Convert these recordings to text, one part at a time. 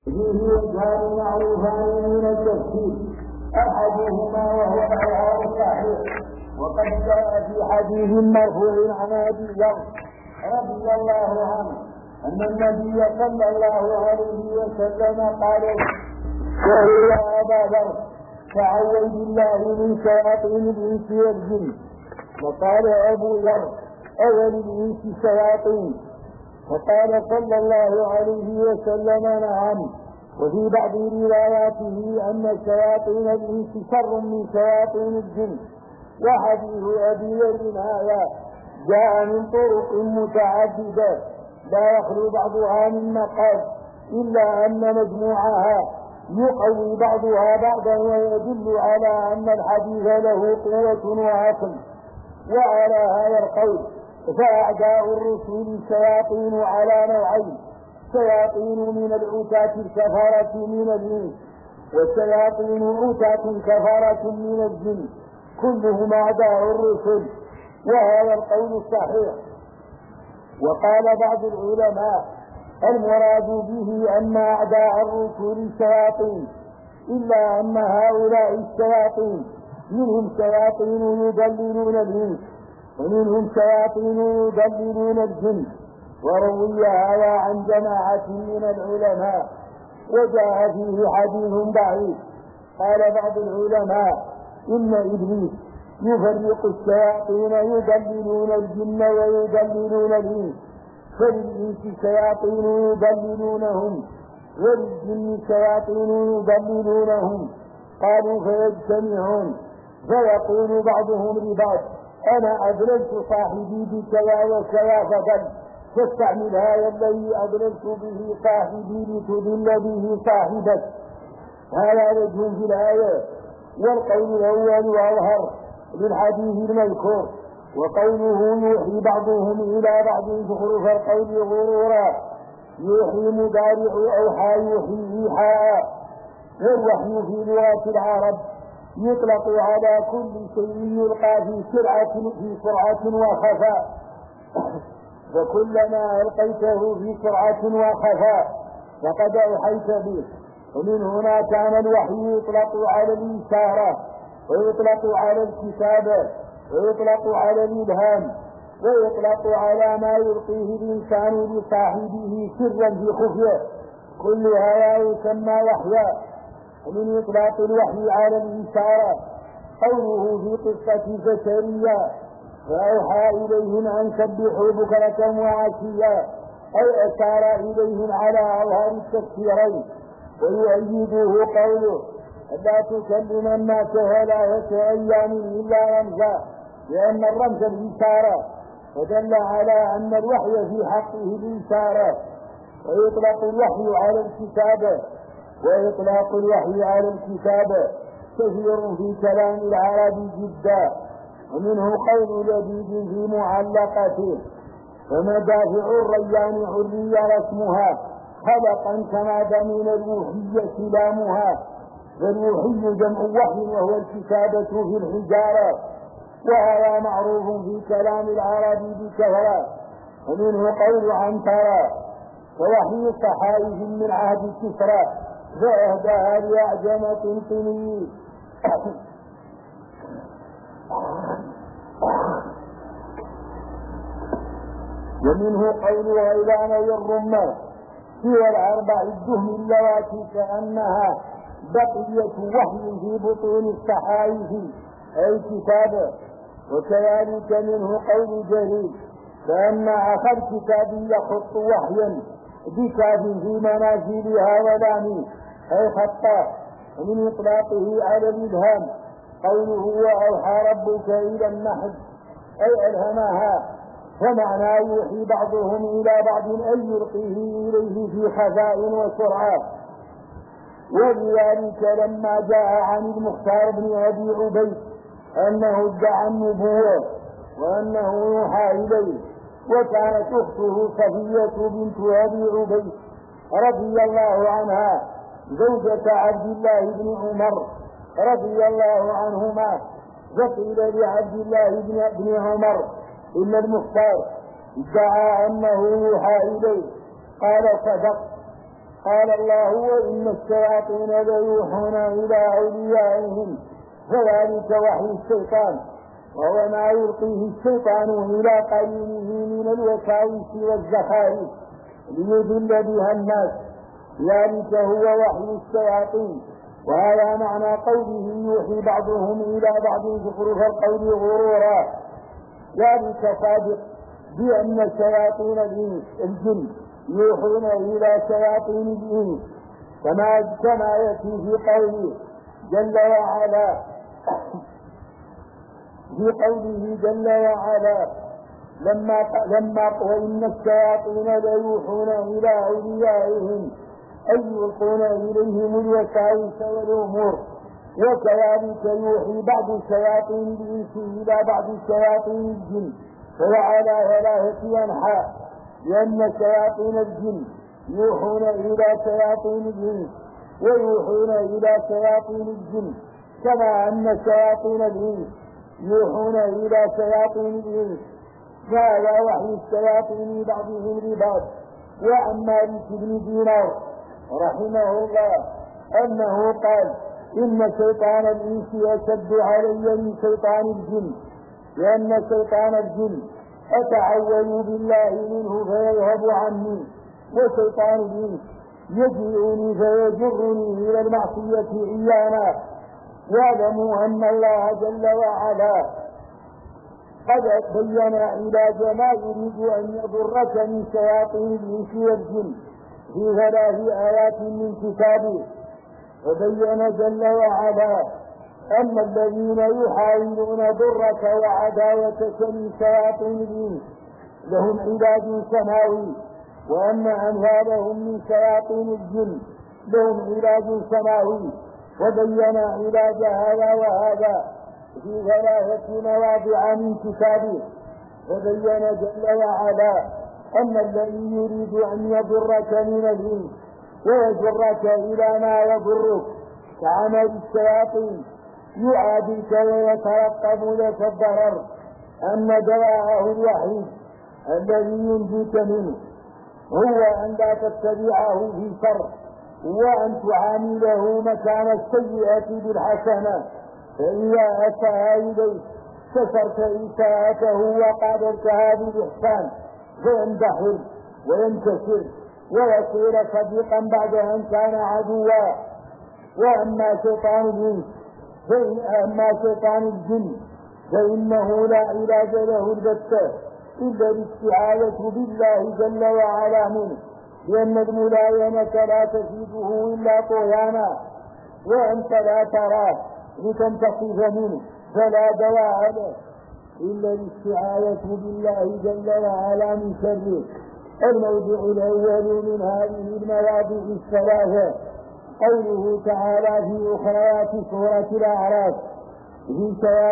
فيه وجهان معروفان من التفسير، احدهما وهو الحوار الصحيح، وقد جاء في حديث مرفوع عن ابي ذر رضي الله عنه ان النبي صلى الله عليه وسلم قال: يا ابا ذر تعوذ بالله من شياطين الانس والجن. وقال ابو ذر: اول الانس شياطين. فقال صلى الله عليه وسلم: نعم. وفي بعض رواياته ان شياطين الانس شر من شياطين الجن. وحديث ابي ذر هذا جاء من طرق متعدده لا يخلو بعضها من مقال، الا ان مجموعها يقوي بعضها بعضا ويدل على ان الحديث له قوه وعقل. وعلى هذا القول فأعداء الرسول الشياطين على نوعين: شياطين من العتاة الكفرة من الإنس، وشياطين عتاة كفرة من الجن، كلهم أعداء الرسل، وهذا القول الصحيح. وقال بعض العلماء: المراد به أن أعداء الرسل الشياطين، إلا أن هؤلاء الشياطين منهم شياطين يضللون الإنس ومنهم شياطين يضللون الجن. وروي هذا عن جماعة من العلماء، وجاء فيه حديث ضعيف. قال بعض العلماء: إن إبليس يفرق الشياطين يضللون الجن ويضللون الإنس، فللإنس شياطين يضللونهم وللجن شياطين يضللونهم. قالوا: فيجتمعون فيقول بعضهم لبعض: أنا أضللت صاحبي بكذا وكذا فضل، فاستعمل هذا الذي أضللت به صاحبي لتضل به صاحبك. هذا وجه في الآية. والقول الأول أظهر للحديث المذكور، وقوله: يوحي بعضهم إلى بعض زخرف القول غرورا. يوحي مضارع أوحى يوحي إيحاء. والوحي في لغة العرب يطلق على كل شيء يلقى في سرعة وخفاء، فكلما ألقيته في سرعة وخفاء فقد أوحيت به. ومن هنا كان الوحي يطلق على الإشارة، ويطلق على الكتابة، ويطلق على الإلهام، ويطلق على ما يلقيه الإنسان لصاحبه سرا في خفية. كل هذا يسمى وحيا. ومن إطلاق الوحي على الإشارة قوله في قصة زكريا: فأوحى إليهم أن سبحوا بكرة وعشيا، أي أشار إليهم على أظهر التفسيرين. ويؤيده قوله: لا تكلم الناس 3 أيام إلا رمزا، لأن الرمز الإشارة، فدل على أن الوحي في حقه الإشارة. ويطلق الوحي على الكتابة، وإطلاق الوحي على الكتابة كثير في كلام العرب جدا. ومنه قول لبيد في معلقته: ومدافع الريان عري رسمها خلقا كما من الوحية لامها. فالوحي جمع وحي وهو الكتابة في الحجارة، وهذا معروف في كلام العرب بكثرة. ومنه قول عنترة: ووحي الصحائف من عهد كسرى فأهداها لأعجمة قني. ومنه قول غيلان والرمان سوى الأربع الدهم اللواتي كأنها بقية وحي في بطون الصحائف أي كتابة. وكذلك منه قول جرير: فأن أخا الكتاب يخط وحيا بكاف في منازلها ولام أي خطا. ومن إطلاقه على الإلهام قوله: وأوحى ربك إلى النحل أي ألهمها. فمعنى يوحي بعضهم إلى بعض أن يلقيه إليه في خفاء وسرعة. ولذلك لما جاء عن المختار بن أبي عبيد أنه ادعى النبوة وأنه يوحى إليه، وكانت أخته صفية بنت أبي عبيد رضي الله عنها زوجة عبد الله بن عمر رضي الله عنهما، فقيل لعبد الله بن عمر: إن المختار ادعى أنه يوحى إليه. قال: صدق. قال الله وإن الشياطين ليوحون إلى أوليائهم فذلك وحي الشيطان وهو ما يلقيه الشيطان إلى قرينه من الوساوس والزخارف ليضل بها الناس ذلك هو وحي الشياطين. وهذا معنى قوله يوحي بعضهم إلى بعض زخرف القول غرورا. ذلك صادق بأن شياطين الجن يوحون إلى شياطين الإنس كما يأتي في قوله جل وعلا لما وإن الشياطين ليوحون إلى أوليائهم أي يلقون إليهم الوساوس والأمور. وكذلك يوحي بعض الشياطين الإنس إلى بعض شياطين الجن فهو على ثلاثة أنحاء لأن شياطين الجن يوحون إلى شياطين الإنس ويوحون إلى شياطين الجن كما أن شياطين الإنس يوحون إلى شياطين الإنس. فهذا وحي الشياطين بعضهم لبعض. وعن مالك بن دينار رحمه الله أنه قال إن شيطان الإنس أشد علي من شيطان الجن لأن شيطان الجن أتعوذ بالله منه فيذهب عني وشيطان الإنس يجيئني فيجرني إلى المعصية عيانا. واعلموا أن الله جل وعلا قد بين علاج ما يريد أن يضرك من شياطين الإنس والجن في 3 آيات من كتابه. وبين جل وعلا أن الذين يحاولون ضرك وعداوتك من شياطين الإنس لهم علاج سماوي وأن أمثالهم من شياطين الجن لهم علاج سماوي. وبين علاج هذا وهذا في 3 مواضع من كتابه. وبين جل وعلا أن الذي يريد أن يضرك من الإنس ويجرك إلى ما يضرك كعمل الشياطين يعاديك ويترقب لك الضرر أن دواءه الوحيد الذي ينجيك منه هو أن لا تتبعه في شر وأن تعامله مكان السيئة بالحسنة. فإذا أتى إليك كسرت إساءته وقابلتها بالإحسان فيندحر وينكسر ويصير صديقا بعد أن كان عدوا. وأما شيطان الجن فإنه لا علاج له البتة إلا الاستعاذة بالله جل وعلا منه لأن الملاينة لا تزيده إلا طغيانا وأنت لا تراه لتنتقف منه فلا دواء له إلا الاستعاذة بالله جل وعلا من شره. الموضع الأول من هذه المواضع 3 قوله تعالى في أخريات سورة الأعراف في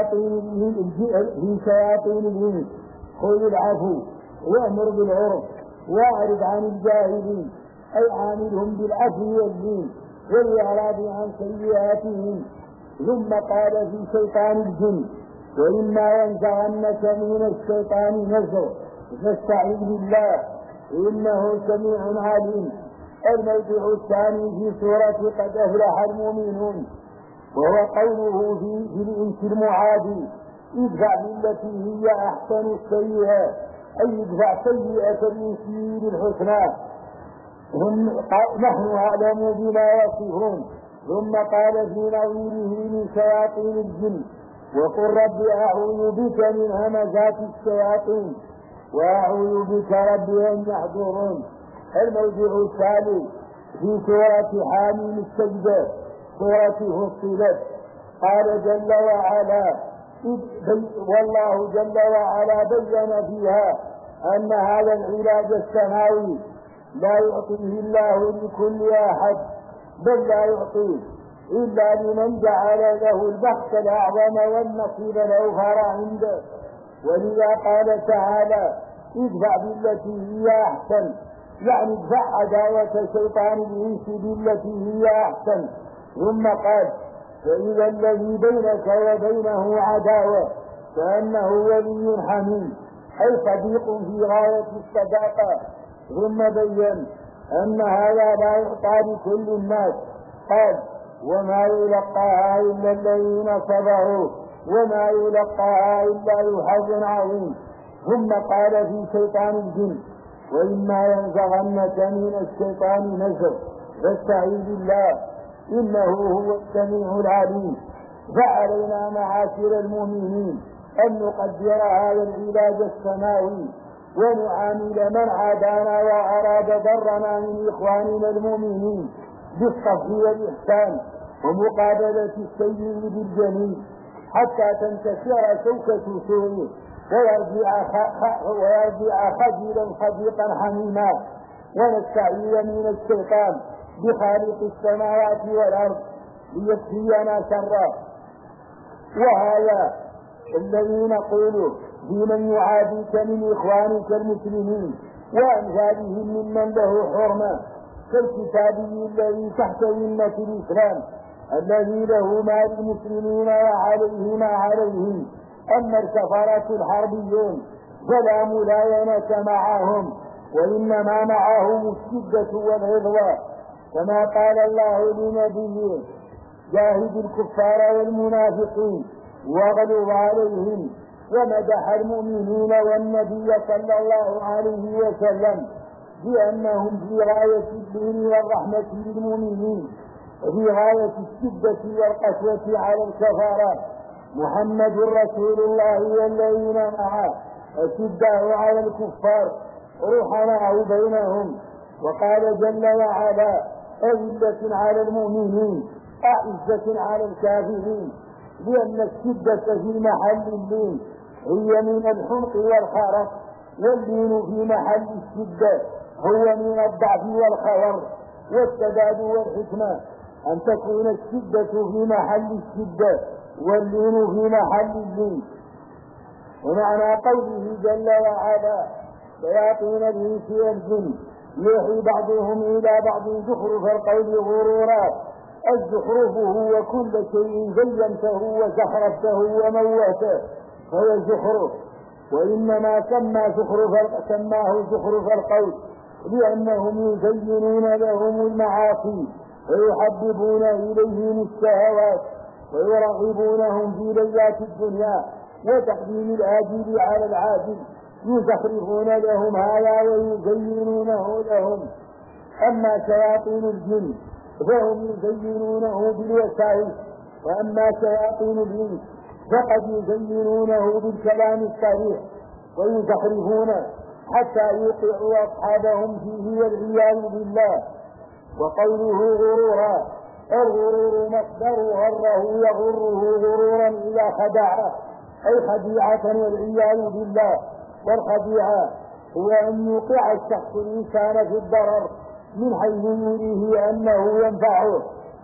شياطين الإنس خذ العفو وأمر بالعرف وأعرض عن الجاهلين أي عاملهم بالعفو والدين والإعراض عن سيئاتهم. ثم قال في شيطان الجن وإما ينزغنك من الشيطان نزغ فاستعذ بالله إنه سميع عليم. الموضع الثاني في سورة قد أفلح المؤمنون وهو قوله في الإنس المعادي ادفع بالتي هي أحسن السيئة أي ادفع سيئة الإنس بالحسنى نحن أعلم بما يصفون. ثم قال في نظيره من شياطين الجن وقل رب أعوذ بك من همزات الشياطين وأعوذ بك رب أن يحضرون. الموضع الثالث في سورة حاميم السجدة سورة فصلت قال جل وعلا والله جل وعلا بين فيها أن هذا العلاج السماوي لا يعطيه الله لكل أحد بل لا يعطيه إلا لمن جعل له البحث الأعظم والنصيب الأوفر عنده. ولذا قال تعالى ادفع بالتي هي أحسن يعني ادفع عداوة شيطان الإنس بالتي هي أحسن. ثم قال فإذا الذي بينك وبينه عداوة كأنه ولي حميم أي صديق في غاية الصداقة. ثم بين أن هذا لا يعطى لكل الناس. قال وما يلقاها إلا الذين صبروا وما يلقاها إلا ذو حظ عظيم. ثم قال في شيطان الجن وإما ينزغنك من الشيطان نزغ فاستعذ بالله إنه هو السميع العليم. فعلينا معاشر المؤمنين أن نقدر هذا العلاج السماوي ونعامل من عادانا وأراد ضرنا من إخواننا المؤمنين بالصف والإحسان ومقابلة السيء بالجميل حتى تنتشر شوكة سوءه ويرجع خجلا صديقا حميما، ونستعيذ من الشيطان بخالق السماوات والأرض ليكفينا شره. وهذا الذي نقوله في من يعاديك من إخوانك المسلمين وأمثالهم ممن له حرمة كالكتابي الذي تحت ذمة الإسلام الذي له ما للمسلمين وعليه ما عليهم. أما الكفرة الحربيون فلا ملاينة معهم وإنما معهم الشدة والغضوة، كما قال الله لنبيه جاهد الكفار والمنافقين واغلظ عليهم، ومدح المؤمنين والنبي صلى الله عليه وسلم بأنهم في غاية الدين والرحمة للمؤمنين وفي غاية الشدة والقسوة على الكفار. محمد رسول الله والذين معه أشداء على الكفار رحماء بينهم. وقال جل وعلا أذلة على المؤمنين أعزة على الكافرين، لأن الشدة في محل اللين هي من الحمق والخرق، واللين في محل الشدة هو من الضعف والخور. والسداد والحكمة أن تكون الشدة في محل الشدة واللين في محل اللين. ومعنى قوله جل وعلا شياطين الإنس والجن يوحي بعضهم إلى بعض زخرف القول غرورا. الزخرف هو كل شيء زينته وزخرفته وموته فهو زخرف، وإنما سماه زخرف القول لأنهم يزينون لهم المعاصي ويحببون إليهم الشهوات ويرغبونهم في لذات الدنيا وتقديم الآجل على العاجل، يزخرفون لهم هذا ويزينونه لهم. أما شياطين الجن فهم يزينونه بالوسائل، وأما شياطين الإنس فقد يزينونه بالكلام الصريح ويزخرفونه حتى يوقعوا أصحابهم فيه والعياذ بالله. وقوله غرورا الغرور مصدر غره يغره غرورا إذا خدعه أي خديعة والعياذ بالله. والخديعة هو أن يوقع الشخص الإنسان في الضرر من حيث يريه أنه ينفعه.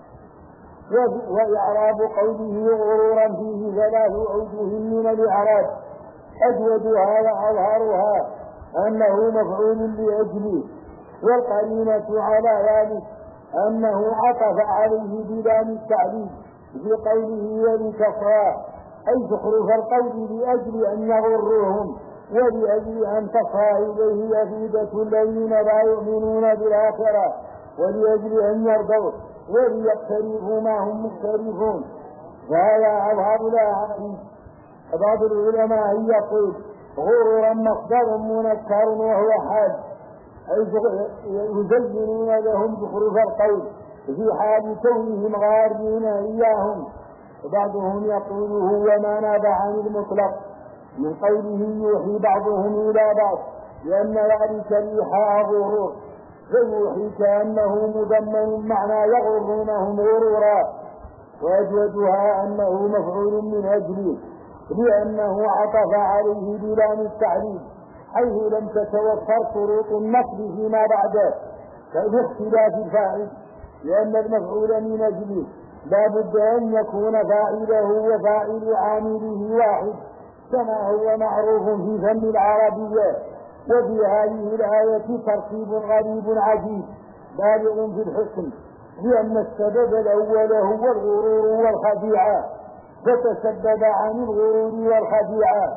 وإعراب قوله غرورا فيه 3 أوجه من الإعراب، أجودها وأظهرها أنه مفعول لأجله، والقرينة على ذلك أنه عطف عليه بلام التعليل في قوله ولكفراه أي زخرف القول لأجل أن يغروهم ولأجل أن تصغى إليه أفئدة الذين لا يؤمنون بالآخرة ولأجل أن يرضوا وليقترفوا ما هم مقترفون. فهذا أظهر الأحاديث. بعض العلماء يقول غرورا مصدر منكر وهو حال أي يزينون لهم زخرف القول في حال كونهم غارين إياهم. وبعضهم يقول هو ما ناب عن المطلق من قوله يوحي بعضهم إلى بعض لأن ذلك الإيحاء غرور، فيوحي كأنه مضمن معنى يغرونهم غرورا. وأجودها أنه مفعول من أجله لأنه عطف عليه بلام التعليل حيث لم تتوفر شروط النصب فيما بعده كاختلاف الفاعل، لأن المفعول من أجله لا بد أن يكون فاعله وفاعل عامله واحد كما هو معروف في فن العربية. وفي هذه الآية ترتيب غريب عجيب بالغ في الحكم، لأن السبب الأول هو الغرور والخديعة، فتسبب عن الغرور والخديعة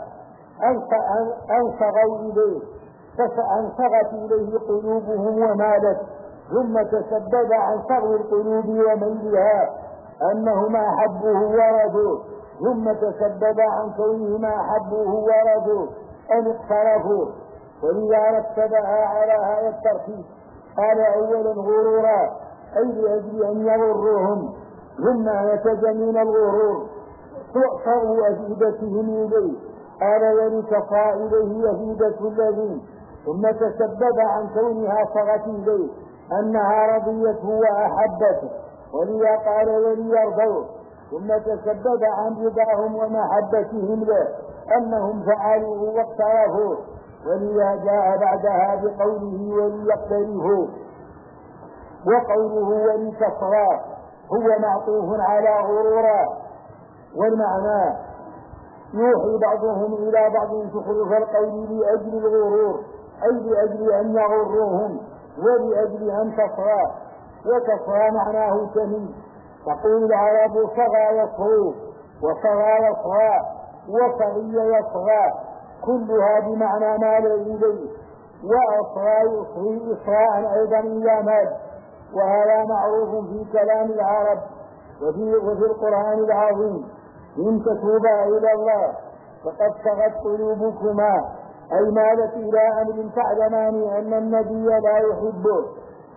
أنصغوا إليه فأنصغت إليه قلوبهم ومالت ثم تسبب عن صغر القلوب وميلها أنهم أحبوه ورثوا، ثم تسبب عن كونهم أحبوه ورثوا أن اقترفوا، ولذا رتبها على هذا الترتيب. قال أولا غرورا، أي لأجل أن يغروهم، ثم نتج من الغرور تعصر أفئدتهم إليه، قال ولتصى إليه أفئدة الذين، ثم تسبب عن كونها صغت إليه أنها رضيته وأحبته، ولذا قال وليرضوا، ثم تسبب عن رضاهم ومحبتهم له أنهم فعلوه واقترفوا، ولذا جاء بعدها بقوله وليقترفوا. وقوله ولتصغى هو معطوف على غرورا، والمعنى يوحي بعضهم إلى بعض زخرف القول لأجل الغرور، أي لأجل أن يغروهم ولأجل أن تصغى. وتصغى معناه تميل، تقول العرب صغى يصغو، وصغى يصغى، وصغي يصغى، كلها بمعنى مال إليه، وأصغى يصغي إصغاء أيضا إلى مال، وهذا معروف في كلام العرب وفي القرآن العظيم. إن تتوبا إلى الله فقد صغت قلوبكما، أي مالت إلى أمر تعلمان أن النبي لا يحبه.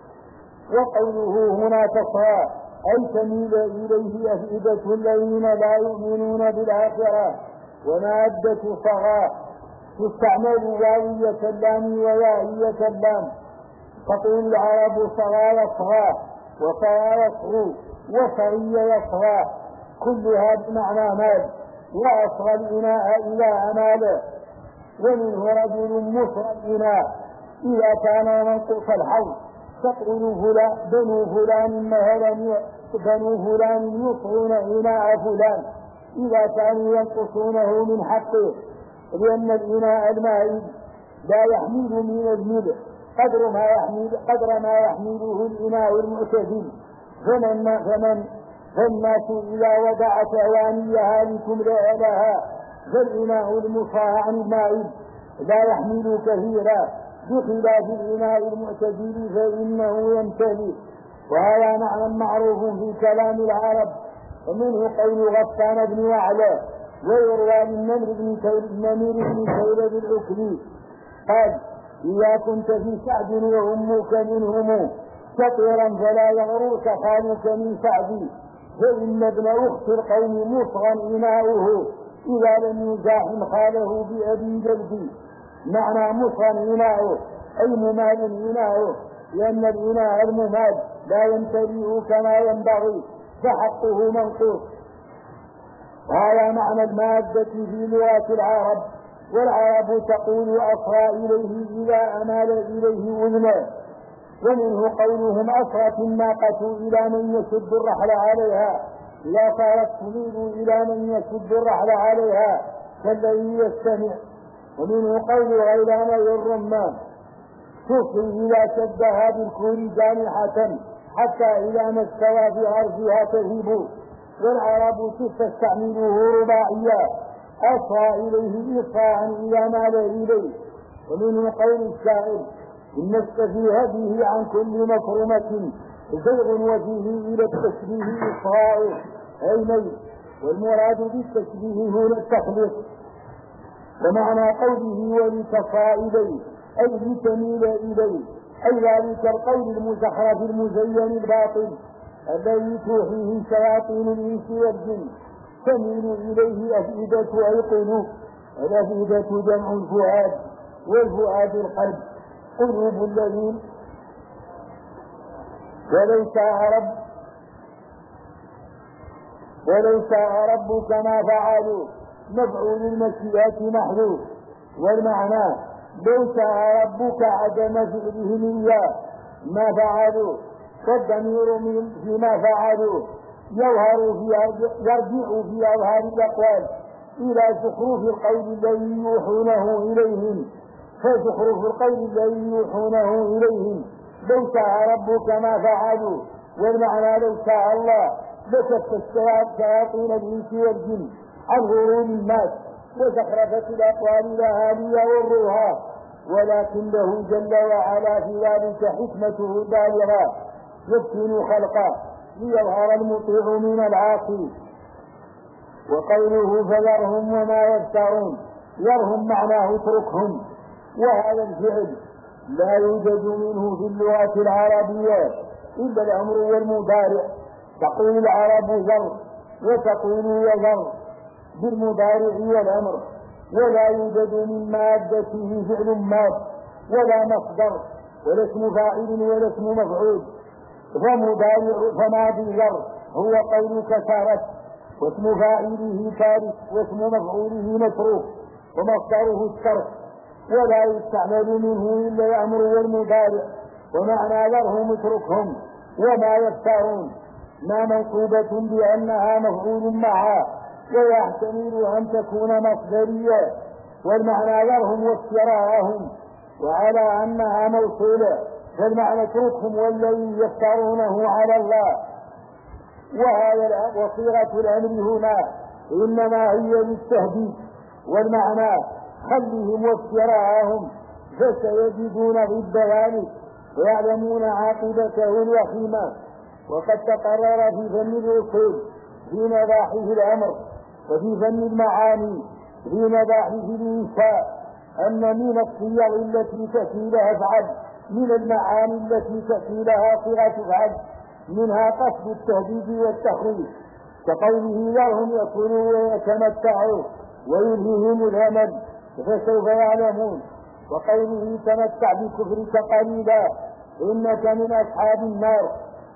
وقوله هنا تصغى أي تميل إليه أفئدة الذين لا يؤمنون بالآخرة، ومادة صغى تستعمل واوية اللام ويائية اللام، تقول العرب صغى يصغى، وصغى يصغو، وصغي يصغى، كلها بمعنى مال، وأصغى الإناء إلى أماله. ومنه رجل مصغى الإناء إذا كان منقص الحوض، تقول بنو فلان مثلا، بنو فلان يصغون إناء فلان إذا كانوا ينقصونه من حقه، لأن الإناء المائي لا يحمل من الملء قدر ما يحمله الإناء المعتدل. فالناس إذا وضعت أوانيها لتملأ لها، فالإناء المصاع عن المائي لا يحمل كثيرا، بخلاف الإناء المعتدل فإنه يمتلئ. وهذا معنى معروف في كلام العرب، ومنه قول غسان بن وعلى ويروى للنمر بن سيلة العكري قال إذا كنت في سعد وأمك منهم شطيرا فلا يغررك خالك من سعدي، فإن ابن أخت القوم مصغى إناؤه إذا لم يزاحم خاله بأبي جلدي. معنى مصغى إناؤه أي ممال إناؤه، لأن الإناء الممال لا يمتلئ كما ينبغي فحقه منقوص. وهذا معنى المادة في لغة العرب، والعرب تقول أصغى إليه إذا أمال إليه أذنه. ومنه قولهم أصغت الناقة إلى من يشد الرحل عليها، إذا صارت تميل إلى من يشد الرحل عليها كالذي يستمع. ومنه قول غيلان الرمان تصغي إذا شدها بالكور جانحة حتى إذا ما استوى في عرضها تهيب. والعرب تستعمله رباعيا، أصغى إليه إصغاء إذا مال إليه. ومنه قول الشاعر إن السفيه به عن كل مكرمة زيغ وفيه إلى التشبيه إصغاء أي ميل، والمراد بالتشبيه هنا التخليق. ومعنى قوله ولتصى إليه أي لتميل إليه، أي ذلك القول المزخرف المزين الباطل الذي توحيه شياطين الإنس والجن، تميل إليه أفئدة أي قلوب، الأفئدة جمع الفؤاد، والفؤاد القلب، قلوب الذين. ولو شاء ربك ما فعلوا، مفعول المشيئة محذوف. والمعنى لو شاء ربك عدم فعلهم إياه ما فعلوا، والضمير فيما فعلوا يرجع في أظهار الأقوال إلى زخرف القول الذي يوحونه إليهم، فزخرف القول الذي يوحونه إليهم لو شاء ربك ما فعلوا. والمعنى لو شاء الله لكف شياطين الإنس والجن عن غرور الناس وزخرفة الأقوال لها ليغروها، ولكنه جل وعلا في ذلك حكمته البالغة يفتن خلقه ليظهر المطيع من العاصي. وقوله فذرهم وما يفترون، يرهم معناه اتركهم، وهذا الفعل لا يوجد منه في اللغة العربية إلا الأمر والمضارع. تقول العرب ذر وتقول يذر بالمضارع والأمر، ولا يوجد من مادته فعل ماد ولا مصدر ولا اسم فاعل ولا اسم مفعول. فماضي ذر هو قولك سارت، واسم فاعله تارك، واسم مفعوله متروك، ومصدره الترك، ولا يستعمل منه إلا الأمر والمضارع. ومعنى ذرهم اتركهم وما يفترون ما منصوبة بأنها مفعول معها، ويحتمل أن تكون مصدرية، والمعنى ذرهم وافتراءهم، وعلى أنها موصولة، فالمعنى اتركهم والذي يفترونه على الله. وصيغة الأمر هنا إنما هي للتهديد، والمعنى خلهم وافتراءهم فسيجدون ضد ذلك ويعلمون عاقبته الوخيمة. وقد تقرر في فن الأصول في مباحث الأمر وفي فن المعاني في مباحث الإنشاء أن من الصيغ التي تأتي لها افعل، من المعاني التي تأتي لها صيغة افعل، منها قصد التهديد والتخويف، كقوله ذرهم يأكلوا ويتمتعوا ويلههم الأمل فسوف يعلمون، وقوله تمتع بكفرك قليلا إنك من أصحاب النار،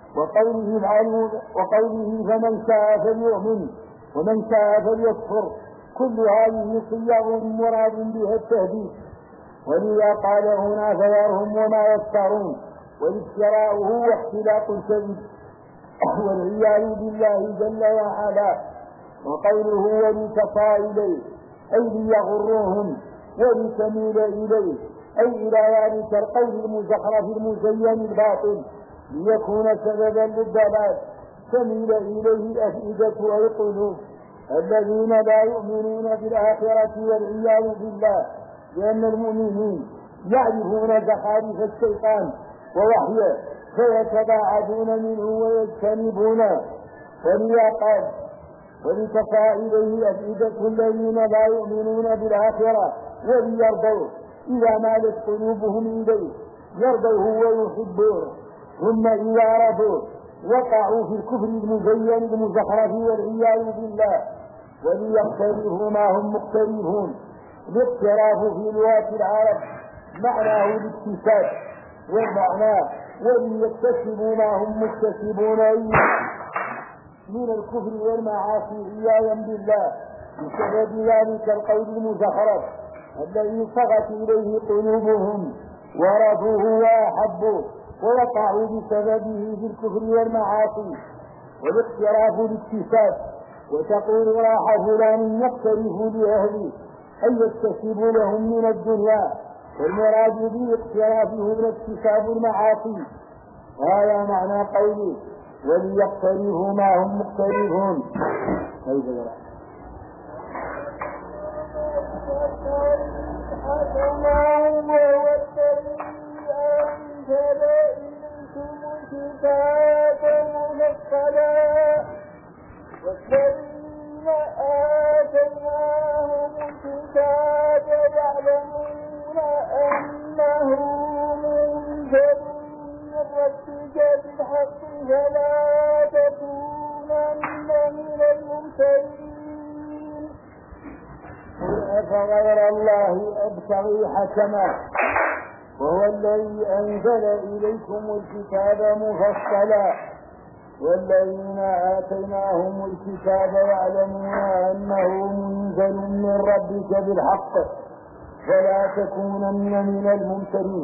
وقوله فمن شاء فليؤمن ومن شاء فليكفر. كل هذه صيغ مراد بها التهديد. ولذا قال هنا فذرهم وما يفترون، والافتراء هو اختلاق الكذب والعياذ بالله جل وعلا. وقوله ولتصى إليه أي ليغروهم ولتميل إليه أي إلى ذلك القول المزخرف المزين الباطل ليكون سببا للضلال، تميل إليه الأفئدة أي القلوب الذين لا يؤمنون بالآخرة والعياذ بالله، لأن المؤمنين يعرفون زخارف الشيطان ووحيه فيتباعدون منه ويجتنبونه. ولذا قال ولتصى إليه أفئدة الذين لا يؤمنون بالآخرة وليرضوه إذا مالت قلوبهم إليه، يرضوه ويحبوه، ثم إذا رضوا وقعوا في الكفر المزين المزخرف والعياذ بالله. وليقترفوا ما هم مقترفون. الاقتراف في لغة العرب معناه الاكتساب، والمعنى وليكتسبوا ما هم مكتسبون من الكفر والمعاصي عياذا بالله، بسبب ذلك القول المزخرف الذي صغت إليه قلوبهم ورضوه وأحبوه ووقعوا بسببه في الكفر والمعاصي. والاقتراف الاكتساب، وتقول راح فلان يقترف لأهله أي يكتسب لهم من الدنيا، والمراد بالاقتراف هو اكتساب المعاصي. هذا معنى قوله وليقترفوا ما هم مقترفون. والذين آتيناهم الكتاب يعلمون أنه منزل من ربك بالحق فلا تكونن من الممترين. قل أفغير الله أبتغي حكما وهو الذي أنزل إليكم الكتاب مفصلا والذين آتيناهم الكتاب يعلمون أنه منزل من ربك بالحق فلا تكونن من الممترين.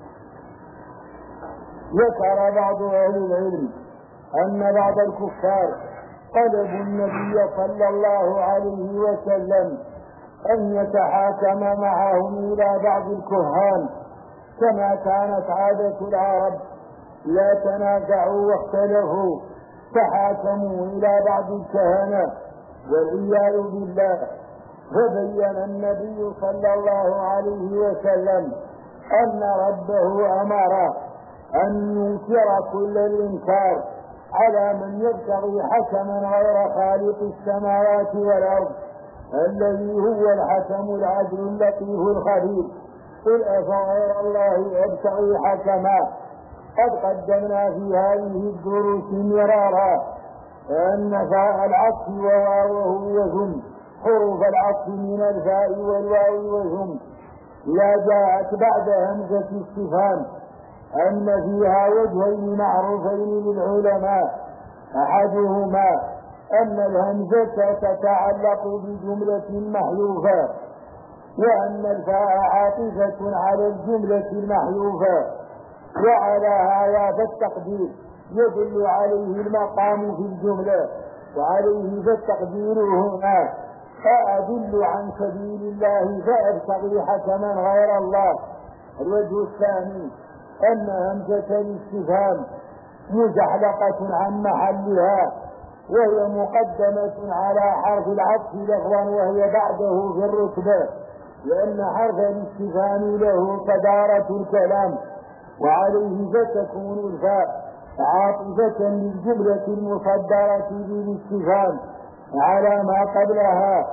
ذكر بعض أهل العلم أن بعض الكفار طلبوا النبي صلى الله عليه وسلم أن يتحاكم معهم إلى بعض الكهان كما كانت عادة العرب لا تنازعوا واختلفوا تحاكموا إلى بعض الكهنة والعياذ بالله. فبين النبي صلى الله عليه وسلم أن ربه أمره أن ينكر كل الإنكار على من يبتغي حكما غير خالق السماوات والأرض الذي هو الحكم العدل اللطيف الخبير. قل أفغير الله أبتغي حكما. قد قدمنا في هذه الدروس مرارا أن فاء العطف وواوه وثم حروف العطف من الفاء والواو وثم إذا جاءت بعد همزة استفهام أن فيها وجهين معروفين للعلماء. أحدهما أن الهمزة تتعلق بجملة محذوفة، وأن الفاء عاطفة على الجملة المحذوفة، وعلى هذا فالتقدير يدل عليه المقام في الجملة، وعليه فالتقدير هنا فأدل عن سبيل الله فأبتغي حكما غير الله. الوجه الثاني أن همزة الاستفهام مزحلقة عن محلها، وهي مقدمة على حرف العطف لفظا وهي بعده في الرتبة، لأن حرف الاستفهام له قدارة الكلام، وعليه فتكون الفاء عاطفة للجملة المصدرة بالاستفهام على ما قبلها،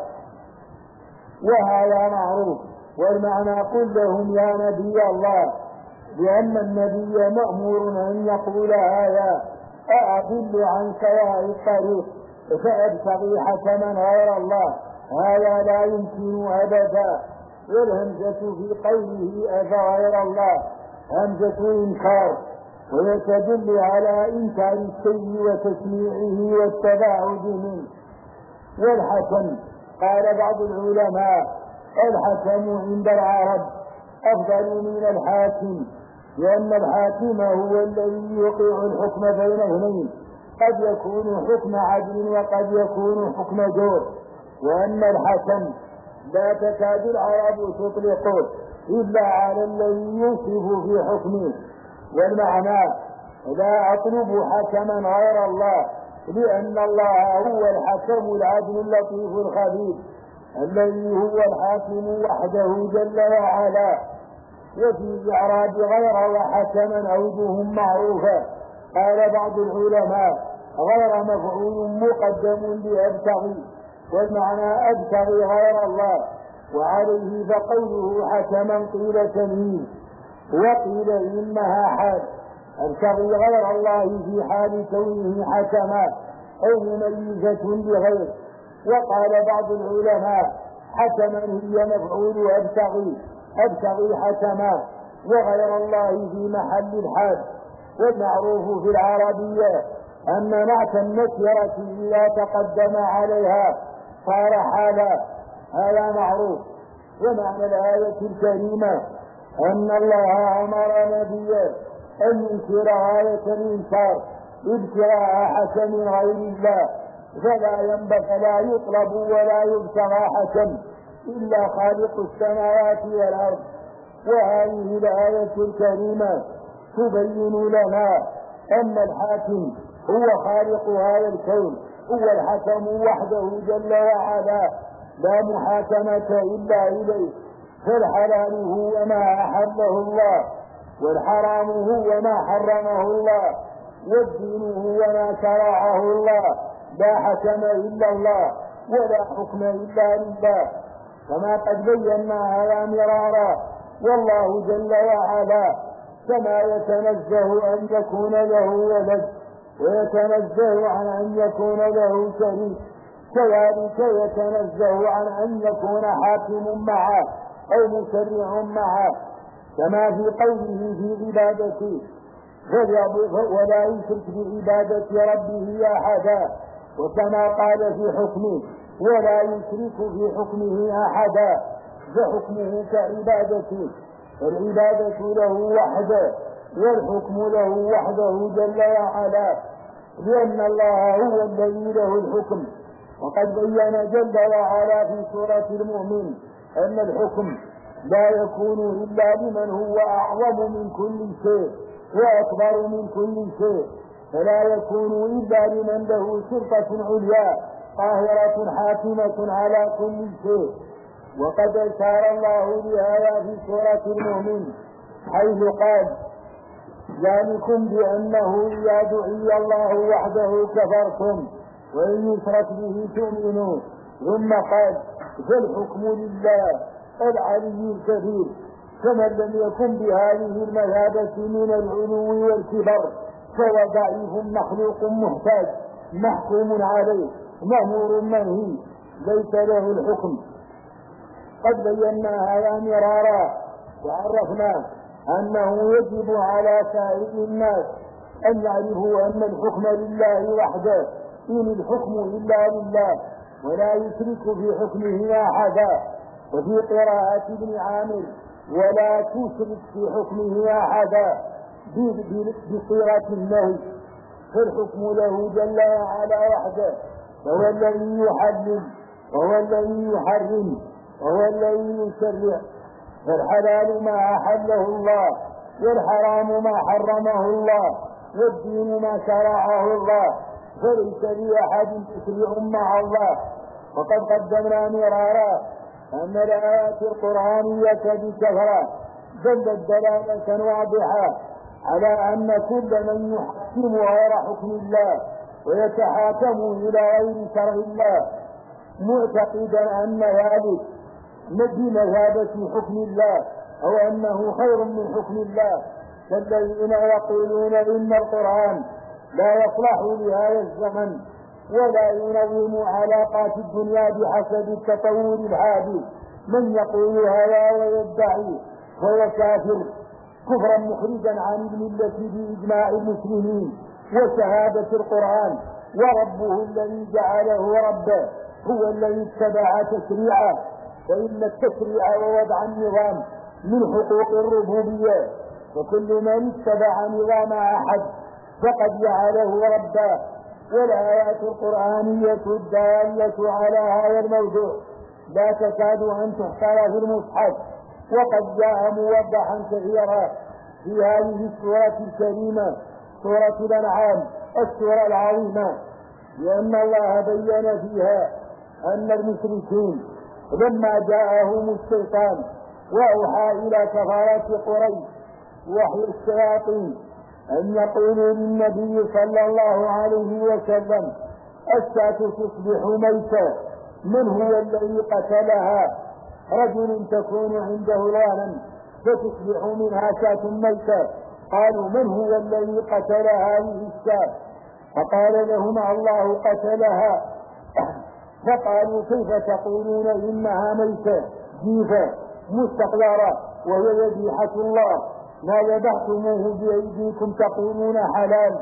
وهذا معروف. والمعنى قل لهم يا نبي الله، لأن النبي مأمور أن يقول هذا أأضل عن سواء الطريق فأبتغي حكما غير الله، هذا لا يمكن أبدا. والهمزة في قوله أفغير الله همزة إنكار، ويتدل على إنكار الشيء وتسميعه والتباعد منه. والحكم قال بعض العلماء الحكم عند العرب أفضل من الحاكم، لأن الحاكم هو الذي يوقع الحكم بين اثنين، قد يكون حكم عدل وقد يكون حكم جور، وأن الحكم لا تكاد العرب تطلقه إلا على الذي يوصف في حكمه. والمعنى لا أطلب حكما غير الله، لأن الله هو الحكم العدل اللطيف الخبير الذي هو الحاكم وحده جل وعلا. وفي إعراب غير وحكما أوجه معروفة. قال بعض العلماء غير مفعول مقدم بأبتغي، والمعنى أبتغي غير الله، وعليه فقوله حكما قيل تمييز، وقيل إنها حال أبتغي غير الله في حال كونه حكما أو مميزة بغير. وقال بعض العلماء حكما هي مفعول أبتغي حكما وغير الله في محل الحال. والمعروف في العربية أن نعت النكرة إذا تقدم عليها صار حالا، هذا معروف. ومعنى الآية الكريمة أن الله أمر نبيه أن ينكر غاية الإنكار ابتغاء حكم غير الله، فلا يطلب ولا يبتغى حكم إلا خالق السماوات والأرض. وهذه الآية الكريمة تبين لنا أن الحاكم هو خالق هذا الكون، هو الحكم وحده جل وعلا، لا محاكمة إلا إليه. فالحلال هو ما أحله الله، والحرام هو ما حرمه الله، والدين هو ما شرعه الله، لا حكم إلا الله ولا حكم إلا لله، كما قد بينا هذا مرارا. والله جل وعلا كما يتنزه أن يكون له ولد ويتنزه عن أن يكون له شريك، كذلك يتنزه عن أن يكون حاكم معه أو مشرع معه، كما في قوله في عبادته ولا يشرك بعبادة ربه أحدا، وكما قال في حكمه ولا يشرك في حكمه أحدا، فحكمه كعبادته، العبادة له وحده والحكم له وحده جل وعلا، لأن الله هو الذي له الحكم. وقد بين جل وعلا في سورة المؤمن أن الحكم لا يكون إلا لمن هو أعظم من كل شيء وأكبر من كل شيء، فلا يكون إلا لمن له سلطة عليا قاهرة حاكمة على كل شيء. وقد أشار الله بهذا في سورة المؤمن حيث قال: ذلكم بأنه إذا دعي الله وحده كفرتم وإن يشرك به تؤمنوا. ثم قال: فالحكم لله العلي الكبير. فمن لم يكن بهذه المثابة من العلو والكبر فهو ضعيف مخلوق محتاج محكوم عليه مأمور منهي ليس له الحكم. قد بينا هذا مرارا وعرفنا أنه يجب على سائر الناس أن يعرفوا أن الحكم لله وحده، إن الحكم إلا لله ولا يشرك في حكمه أحدا. وفي قراءة ابن عامر: ولا تشرك في حكمه أحدا بصيغة النهي، فالحكم له جل وعلا وحده، وهو الذي يحلل وهو الذي يحرم وهو الذي يشرع. فالحلال ما أحله الله، والحرام ما حرمه الله، والدين ما شرعه الله، فليس لأحد تشريع مع الله. وقد قدمنا مرارا أن الآيات القرآنية بكثرة دلت دلالة واضحة على أن كل من يحكم غير حكم الله ويتحاكم إلى غير شرع الله معتقدا أن ذلك بمثابة حكم الله أو أنه خير من حكم الله، كالذين يقولون إن القرآن لا يصلح لهذا الزمن ولا ينظم علاقات الدنيا بحسب التطور الحادث. من يقول هذا ويدعي فهو كافر كفرا مخرجا عن الملة بإجماع المسلمين وشهادة القرآن، وربه الذي جعله ربه هو الذي اتبع تشريعه، فإن التشريع ووضع النظام من حقوق الربوبية، وكل من اتبع نظام أحد فقد جعله ربا. والآيات القرآنية الدالة على هذا الموضوع لا تكاد أن تحصر في المصحف، وقد جاء موضحا كثيرا في هذه السورة الكريمة سورة الأنعام السورة العظيمة، لأن الله بين فيها أن المشركين لما جاءهم الشيطان وأوحى إلى كفرة قريش وحي الشياطين أن يقولوا للنبي صلى الله عليه وسلم: الشاة تصبح ميتة، من هو الذي قتلها؟ رجل تكون عنده الغنم فتصبح منها شاة ميتة، قالوا: من هو الذي قتل هذه الشاة؟ فقال لهم: الله قتلها. فقالوا: كيف تقولون إنها ميتة جيفة مستقذرة وهي ذبيحة الله؟ ما ذبحتموه بأيديكم تقولون حلال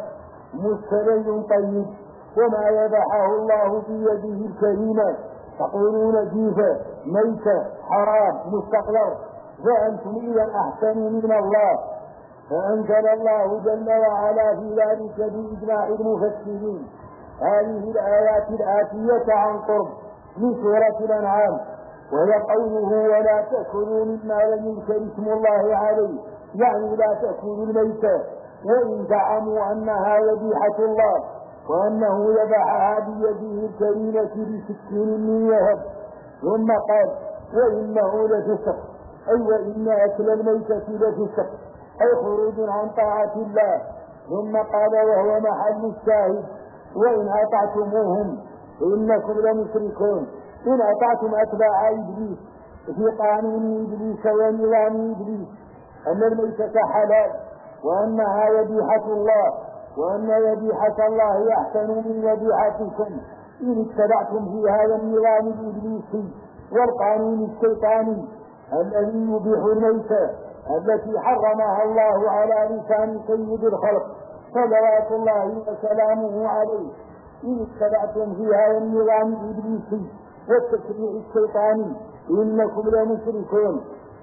مستلي طيب، وما ذبحه الله بيده الكريمة تقولون جيفة ميتة حرام مستقذر، فأنتم إذا أحسنوا من الله. فأنزل الله جل وعلا في ذلك بإجماع المفسرين هذه الآيات الآتية عن قرب من سورة الأنعام، وهي قوله: ولا تأكلوا مما لم يذكر اسم الله عليه، يعني لا تأكلوا الميتة، وإن زعموا أنها ذبيحة الله وأنه ذبحها بيده الكريمة بسكين من ذهب. ثم قال: وإنه لفسق، أي وإن أكل الميتة لفسق أي خروج عن طاعة الله. ثم قال وهو محل الشاهد: وإن أطعتموهم فإنكم لمشركون. إن أطعتم أتباع إبليس في قانون إبليس ونظام إبليس أن الميتة حلال وأنها ذبيحة الله وأن ذبيحة الله أحسن من ذبيحتكم، إن اتبعتم في هذا النظام الإبليسي والقانون الشيطاني الذي يبيح الميتة التي حرمها الله على لسان سيد الخلق صلوات الله وسلامه عليه. إن اتبعتم في هذا النظام الإبليسي والتشريع الشيطاني إنكم لمشركون.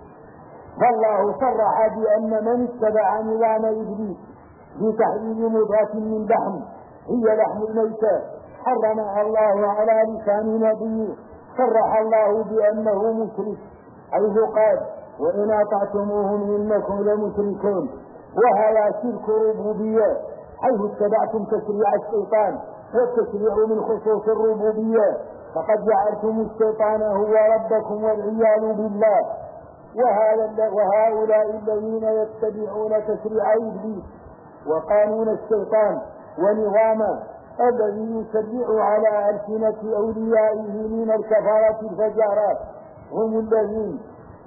فالله صرح بأن من اتبع نظام إبليس بتحريم مضغة من لحم هي لحم الميتة حرمها الله على لسان نبيه، صرح الله بأنه مشرك، حيث قال: وإن أطعتموهم إنكم لمشركون. وهذا شرك ربوبية، حيث اتبعتم تشريع الشيطان والتشريع من خصوص الربوبية، فقد جعلتم الشيطان هو ربكم والعياذ بالله. وهؤلاء الذين يتبعون تشريع إبليس وقانون الشيطان ونظامه الذي يشرع على ألسنة أوليائه من الكفرة الفجارات هم الذين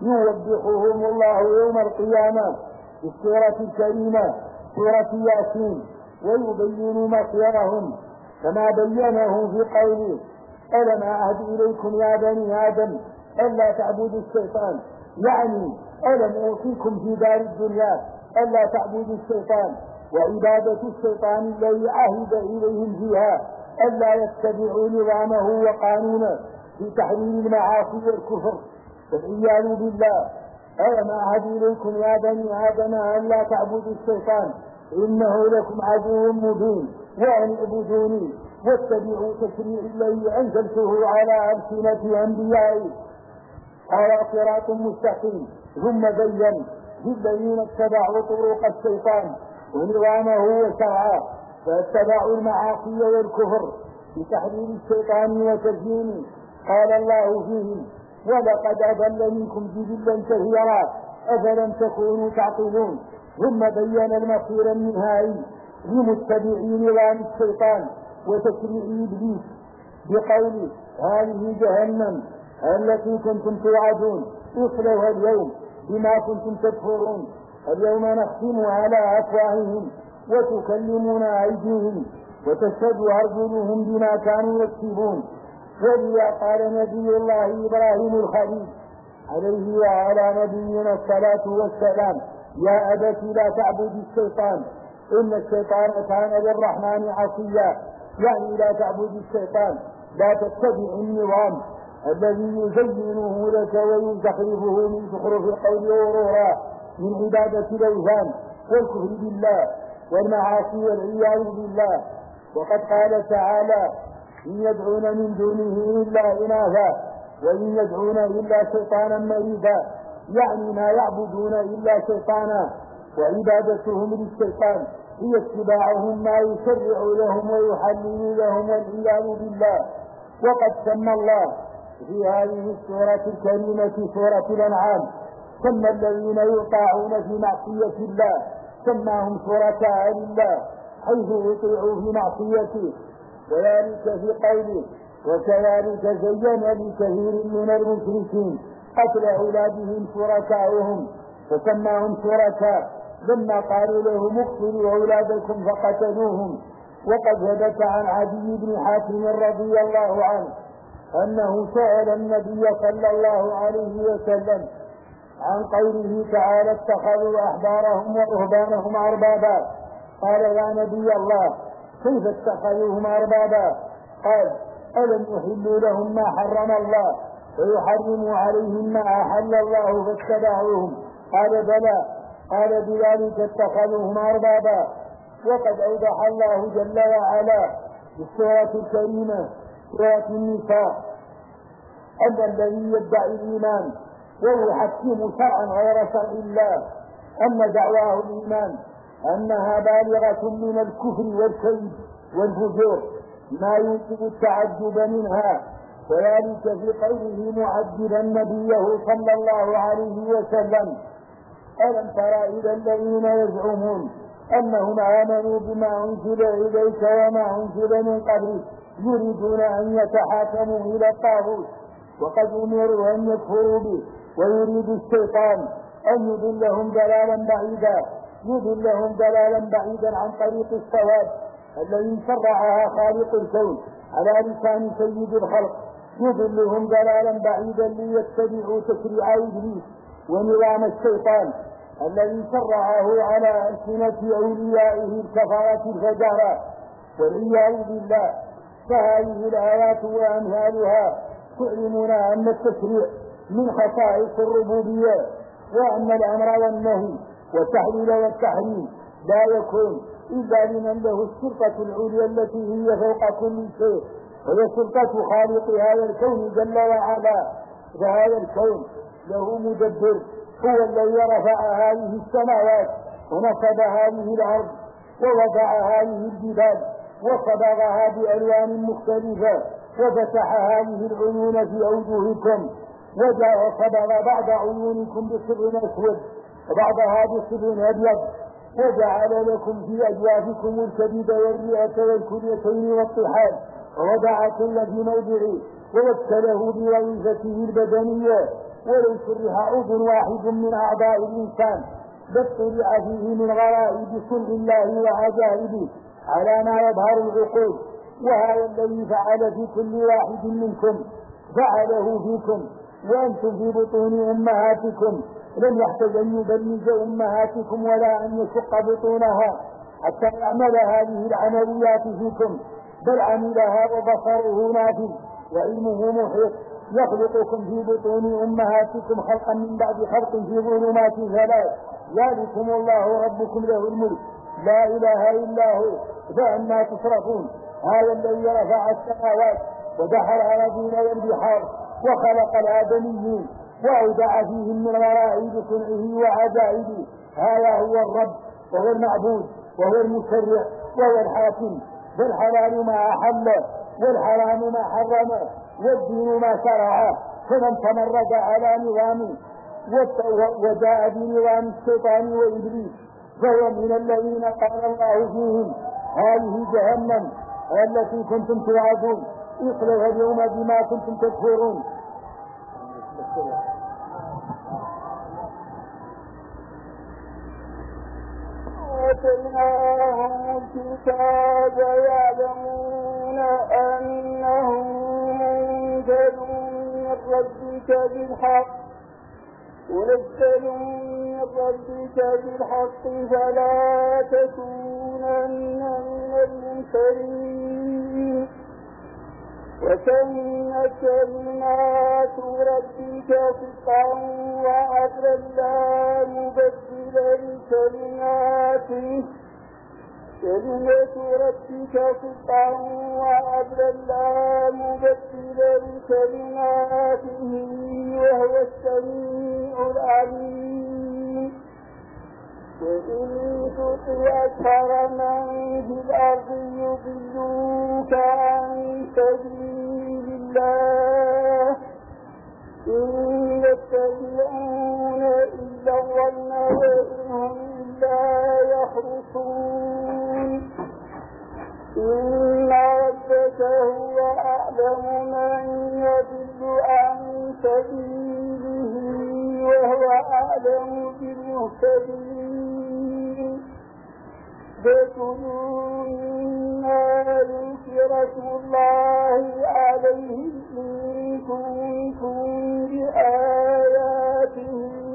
يوبخهم الله يوم القيامة في السورة الكريمة سورة ياسين ويبين مصيرهم كما بينه في قوله ألم أعهد إليكم يا بني آدم ألا تعبدوا الشيطان، يعني ألم أوصيكم في دار الدنيا ألا تعبدوا الشيطان وعبادة الشيطان الذي عهد إليهم فيها ألا يتبعوا نظامه وقانونه في تحريم المعاصي والكفر والعياذ بالله. ألم أعهد إليكم يا بني آدم ألا تعبدوا الشيطان إنه لكم عدو مبين وأن اعبدوني واتبعوا تشريع الذي أنزلته على ألسنة أنبيائي على صراط مستقيم. ثم بين للذين اتبعوا طرق الشيطان ونظامه وشرعه فاتبعوا المعاصي والكفر بتحريم الشيطان وتزيينه قال الله فيه ولقد أضل منكم جبلا كثيرا أفلم تكونوا تعقلون. ثم بين المصير النهائي لمتبعي نظام الشيطان وتشريع إبليس بقوله هذه جهنم التي كنتم توعدون اصلوها اليوم بما كنتم تكفرون اليوم نختم على أفواههم وتكلمنا أيديهم وتشهد أرجلهم بما كانوا يكسبون. ولذا قال نبي الله إبراهيم الخليل عليه وعلى نبينا الصلاة والسلام يا أبت لا تعبد الشيطان إن الشيطان كان للرحمن عصيا، يعني لا تعبد الشيطان، لا تتبع النظام الذي يزينه لك ويزخرفه من زخرف القول غرورا من عبادة الأوثان والكفر بالله والمعاصي والعياذ بالله. وقد قال تعالى إن يدعون من دونه إلا إناثا وإن يدعون إلا شيطانا مريدا، يعني ما يعبدون إلا شيطانا وعبادتهم للشيطان هي اتباعهم ما يشرع لهم ويحلل لهم والعياذ بالله. وقد سمى الله في هذه السورة الكريمة سورة الأنعام سمى الذين يطاعون في معصية الله سماهم شركاء لله حيث يطيعوا في معصيته، وذلك في قوله وكذلك زين لكثير من المشركين قتل أولادهم شركاؤهم فسماهم شركاء لما قالوا لهم اقتلوا أولادكم فقتلوهم. وقد ثبت عن عدي بن حاتم رضي الله عنه أنه سأل النبي صلى الله عليه وسلم عن قوله تعالى اتخذوا أحبارهم ورهبانهم أربابا، قال يا نبي الله كيف اتخذوهم أربابا؟ قال ألم يحلوا لهم ما حرم الله ويحرموا عليهم ما أحل الله فاتبعوهم؟ قال بلى، قال بذلك اتخذوهم أربابا. وقد أوضح الله جل وعلا في السورة الكريمة سورة النساء أن الذي يدعي الإيمان ويحكم شرعا غير شرع الله أن دعواه الإيمان أنها بالغة من الكفر والكذب والفجور ما يوجب التعجب منها، وذلك في قوله معذبا نبيه صلى الله عليه وسلم ألم تر إلى الذين يزعمون أنهم آمنوا بما أنزل إليك وما أنزل من قبلك يريدون أن يتحاكموا إلى الطاغوت وقد أمروا أن يكفروا به ويريد الشيطان أن يضلهم ضلالا بعيدا عن طريق الصواب الذي شرعها خالق الكون على لسان سيد الخلق، يضلهم ضلالا بعيدا ليتبعوا تشريع إبليس ونظام الشيطان الذي شرعه على ألسنة أوليائه الكفرة الفجرة والعياذ بالله. فهذه الآيات وأمثالها تعلمنا أن التشريع من خصائص الربوبية، وأن الأمر والنهي والتحليل والتحريم لا يكون إلا لمن له السلطة العليا التي هي فوق كل شيء، وهي سلطة خالق هذا الكون جل وعلا. فهذا الكون له مدبر هو الذي رفع هذه السماوات ونصب هذه الأرض ووضع هذه الجبال وصبغها بألوان مختلفة وفتح هذه العيون في أوجهكم وصبغ بعض عيونكم بصبغ أسود وبعضها بصبغ أبيض، وجعل لكم في أجوافكم الكبد والرئة والكليتين والطحال، ووضع كل في موضعه ووكله بوظيفته البدنية، ولو شرح عضو واحد من أعضاء الإنسان لاطلع فيه من غرائب صنع الله وعجائبه على ما يظهر العقول. وهذا الذي فعل في كل واحد منكم فعله فيكم وأنتم في بطون أمهاتكم، لم يحتج أن يبلج أمهاتكم ولا أن يشق بطونها حتى يعمل هذه العمليات فيكم، بل عملها وبصره نافذ وعلمه محيط، يخلقكم في بطون أمهاتكم خلقا من بعد خلق في ظلمات ثلاث، ذلكم الله ربكم له الملك لا إله إلا هو فأنا تصرفون. هذا الذي رفع السماوات ودحر الأراضين والبحار وخلق الآدميين وأودع فيهم من غرائب صنعه وعجائبه، هذا هو الرب وهو المعبود وهو المشرع وهو الحاكم، فالحلال ما أحل والحرام ما حرم والدين ما شرع، فمن تمرد على نظامه وجاء بنظام الشيطان وإبليس فهو من الذين قال الله فيهم هذه جهنم التي كنتم توعدون اصلوها اليوم بما كنتم تكفرون. آتيناهم الكتاب يعلمون أنه منزل من ربك بالحق ونزل من ربك بالحق فلا تكونن من الممترين. وتمت كلمات ربك صدقا وعدلا لا مبدل لكلماته. كلمة ربك صدقا وعدلا لا مبدل لكلماته وهو السميع العليم. وإن تطع أكثر من في الأرض يضلوك عن سبيل الله إن يتبعون إلا الظن وإن هم إلا يخرصون. إن ربك هو أعلم من يضل عن سبيله وهو أعلم بالمهتدين. فكلوا مما ذكر اسم الله عليه إن كنتم بآياته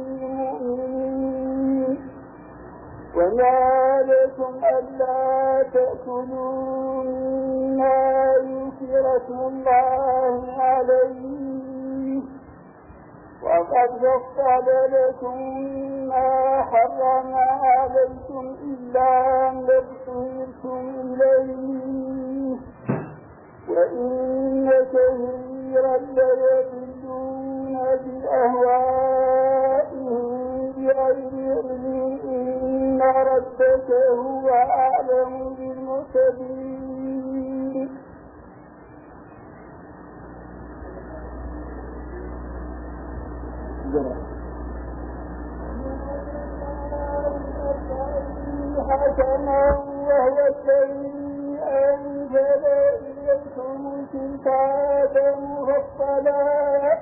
مؤمنين. وما لكم ألا تأكلوا مما ذكر اسم الله عليه وقد فصل لكم ما حرم عليكم إلا أن اضطررتم إليه. وإن كثيرا ليضلون بأهوائهم بغير علم إن ربك هو أعلم بالمهتدين. حكما وهو الذي أنزل إليكم الكتاب مفصلا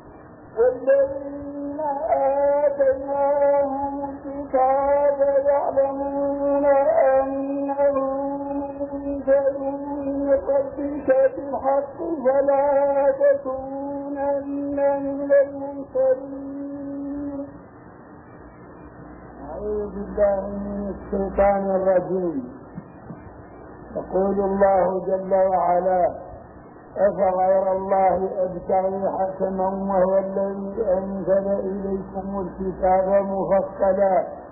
والذين آتيناهم الكتاب يعلمون أنه منزل من ربك بالحق فلا تكونن من الممترين. أعوذ بالله من الشيطان الرجيم. يقول الله جل وعلا أفغير الله أبتغي حكما وهو الذي أنزل إليكم الكتاب مفصلا